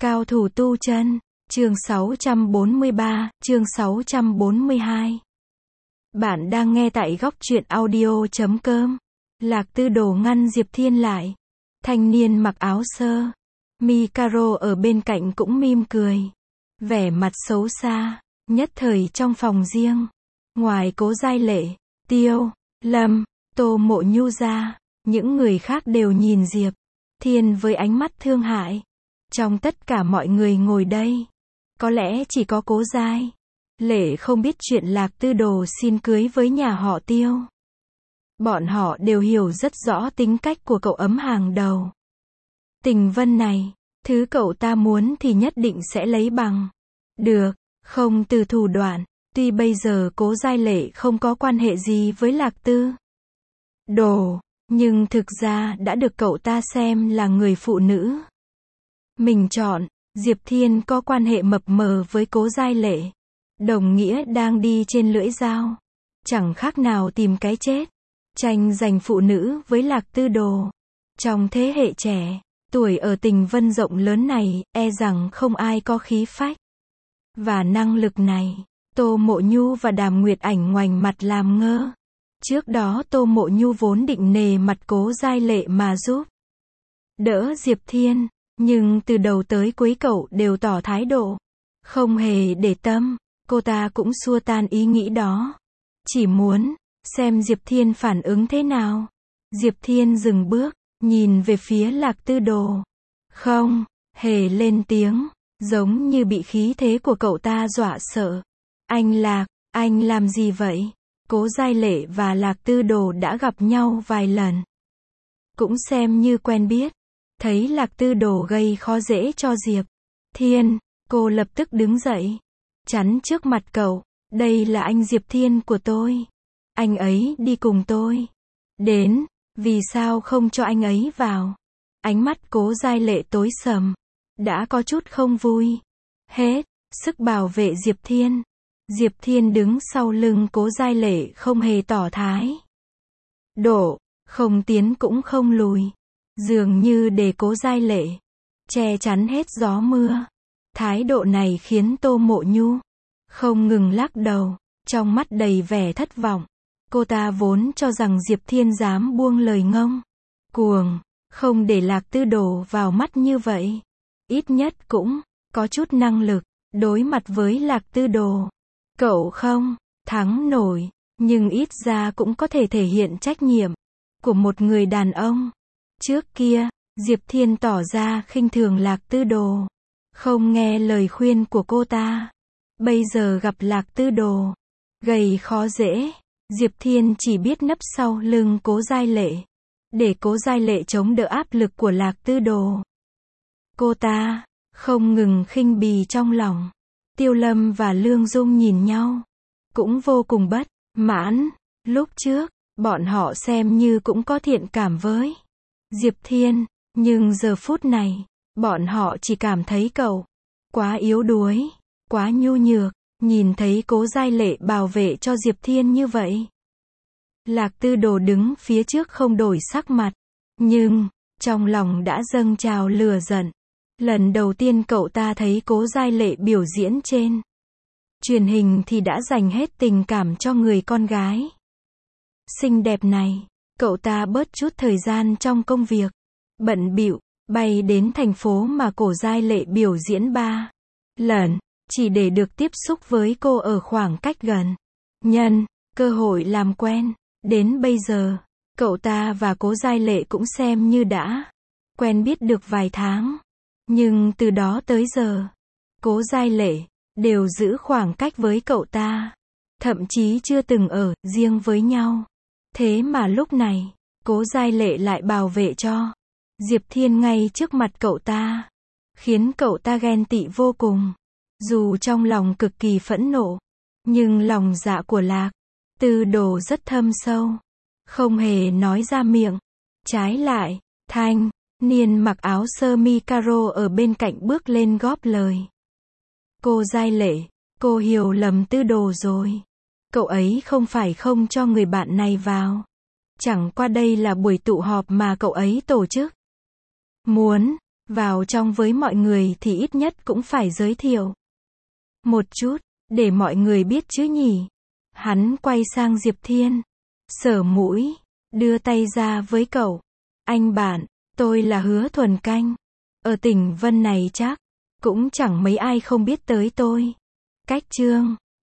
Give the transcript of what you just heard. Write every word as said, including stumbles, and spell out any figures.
Cao thủ tu chân, chương sáu trăm bốn mươi ba, chương sáu trăm bốn mươi hai. Bạn đang nghe tại góc truyện audio chấm com. Lạc Tư Đồ ngăn Diệp Thiên lại. Thanh niên mặc áo sơ mi caro ở bên cạnh cũng mỉm cười, vẻ mặt xấu xa. Nhất thời trong phòng riêng, ngoài Cố Giai Lệ, Tiêu Lâm, Tô Mộ Nhu ra, những người khác đều nhìn Diệp Thiên với ánh mắt thương hại. Trong tất cả mọi người ngồi đây, có lẽ chỉ có Cố Giai Lệ không biết chuyện Lạc Tư Đồ xin cưới với nhà họ Tiêu. Bọn họ đều hiểu rất rõ tính cách của cậu ấm hàng đầu. Tình Vân này, thứ cậu ta muốn thì nhất định sẽ lấy bằng được, không từ thủ đoạn. Tuy bây giờ Cố Giai Lệ không có quan hệ gì với Lạc Tư Đồ, nhưng thực ra đã được cậu ta xem là người phụ nữ mình chọn. Diệp Thiên có quan hệ mập mờ với Cố Giai Lệ, đồng nghĩa đang đi trên lưỡi dao, chẳng khác nào tìm cái chết. Tranh giành phụ nữ với Lạc Tư Đồ, trong thế hệ trẻ, tuổi ở Tình Vân rộng lớn này, e rằng không ai có khí phách và năng lực này. Tô Mộ Nhu và Đàm Nguyệt Ảnh ngoảnh mặt làm ngơ. Trước đó Tô Mộ Nhu vốn định nề mặt Cố Giai Lệ mà giúp đỡ Diệp Thiên, nhưng từ đầu tới cuối cậu đều tỏ thái độ không hề để tâm. Cô ta cũng xua tan ý nghĩ đó, chỉ muốn xem Diệp Thiên phản ứng thế nào. Diệp Thiên dừng bước, nhìn về phía Lạc Tư Đồ, không hề lên tiếng, giống như bị khí thế của cậu ta dọa sợ. Anh Lạc, anh làm gì vậy? Cố Giai Lệ và Lạc Tư Đồ đã gặp nhau vài lần, cũng xem như quen biết. Thấy Lạc Tư Đồ gây khó dễ cho Diệp Thiên, cô lập tức đứng dậy, chắn trước mặt cậu. Đây là anh Diệp Thiên của tôi, anh ấy đi cùng tôi đến, vì sao không cho anh ấy vào? Ánh mắt Cố Giai Lệ tối sầm, đã có chút không vui, hết sức bảo vệ Diệp Thiên. Diệp Thiên đứng sau lưng Cố Giai Lệ không hề tỏ thái độ, không tiến cũng không lùi, dường như để Cố Giai Lệ che chắn hết gió mưa. Thái độ này khiến Tô Mộ Nhu không ngừng lắc đầu, trong mắt đầy vẻ thất vọng. Cô ta vốn cho rằng Diệp Thiên dám buông lời ngông cuồng, không để Lạc Tư Đồ vào mắt như vậy, ít nhất cũng có chút năng lực. Đối mặt với Lạc Tư Đồ, cậu không thắng nổi, nhưng ít ra cũng có thể thể hiện trách nhiệm của một người đàn ông. Trước kia, Diệp Thiên tỏ ra khinh thường Lạc Tư Đồ, không nghe lời khuyên của cô ta. Bây giờ gặp Lạc Tư Đồ gây khó dễ, Diệp Thiên chỉ biết nấp sau lưng Cố Giai Lệ, để Cố Giai Lệ chống đỡ áp lực của Lạc Tư Đồ. Cô ta không ngừng khinh bỉ trong lòng. Tiêu Lâm và Lương Dung nhìn nhau, cũng vô cùng bất mãn. Lúc trước, bọn họ xem như cũng có thiện cảm với Diệp Thiên, nhưng giờ phút này, bọn họ chỉ cảm thấy cậu quá yếu đuối, quá nhu nhược. Nhìn thấy Cố Giai Lệ bảo vệ cho Diệp Thiên như vậy, Lạc Tư Đồ đứng phía trước không đổi sắc mặt, nhưng trong lòng đã dâng trào lửa giận. Lần đầu tiên cậu ta thấy Cố Giai Lệ biểu diễn trên truyền hình thì đã dành hết tình cảm cho người con gái xinh đẹp này. Cậu ta bớt chút thời gian trong công việc bận bịu, bay đến thành phố mà Cố Giai Lệ biểu diễn ba lần, chỉ để được tiếp xúc với cô ở khoảng cách gần. Nhân cơ hội làm quen, đến bây giờ, cậu ta và Cố Giai Lệ cũng xem như đã quen biết được vài tháng. Nhưng từ đó tới giờ, Cố Giai Lệ đều giữ khoảng cách với cậu ta, thậm chí chưa từng ở riêng với nhau. Thế mà lúc này, Cố Giai Lệ lại bảo vệ cho Diệp Thiên ngay trước mặt cậu ta, khiến cậu ta ghen tị vô cùng. Dù trong lòng cực kỳ phẫn nộ, nhưng lòng dạ của Lạc Tư Đồ rất thâm sâu, không hề nói ra miệng. Trái lại, thanh niên mặc áo sơ mi caro ở bên cạnh bước lên góp lời. Cô Giai Lệ, cô hiểu lầm Tư Đồ rồi. Cậu ấy không phải không cho người bạn này vào. Chẳng qua đây là buổi tụ họp mà cậu ấy tổ chức. Muốn Vào trong với mọi người thì ít nhất cũng phải giới thiệu một chút, để mọi người biết chứ nhỉ. Hắn quay sang Diệp Thiên, sờ mũi, đưa tay ra với cậu. Anh bạn, tôi là Hứa Thuần Canh. Ở tỉnh Vân này chắc cũng chẳng mấy ai không biết tới tôi. Cách chương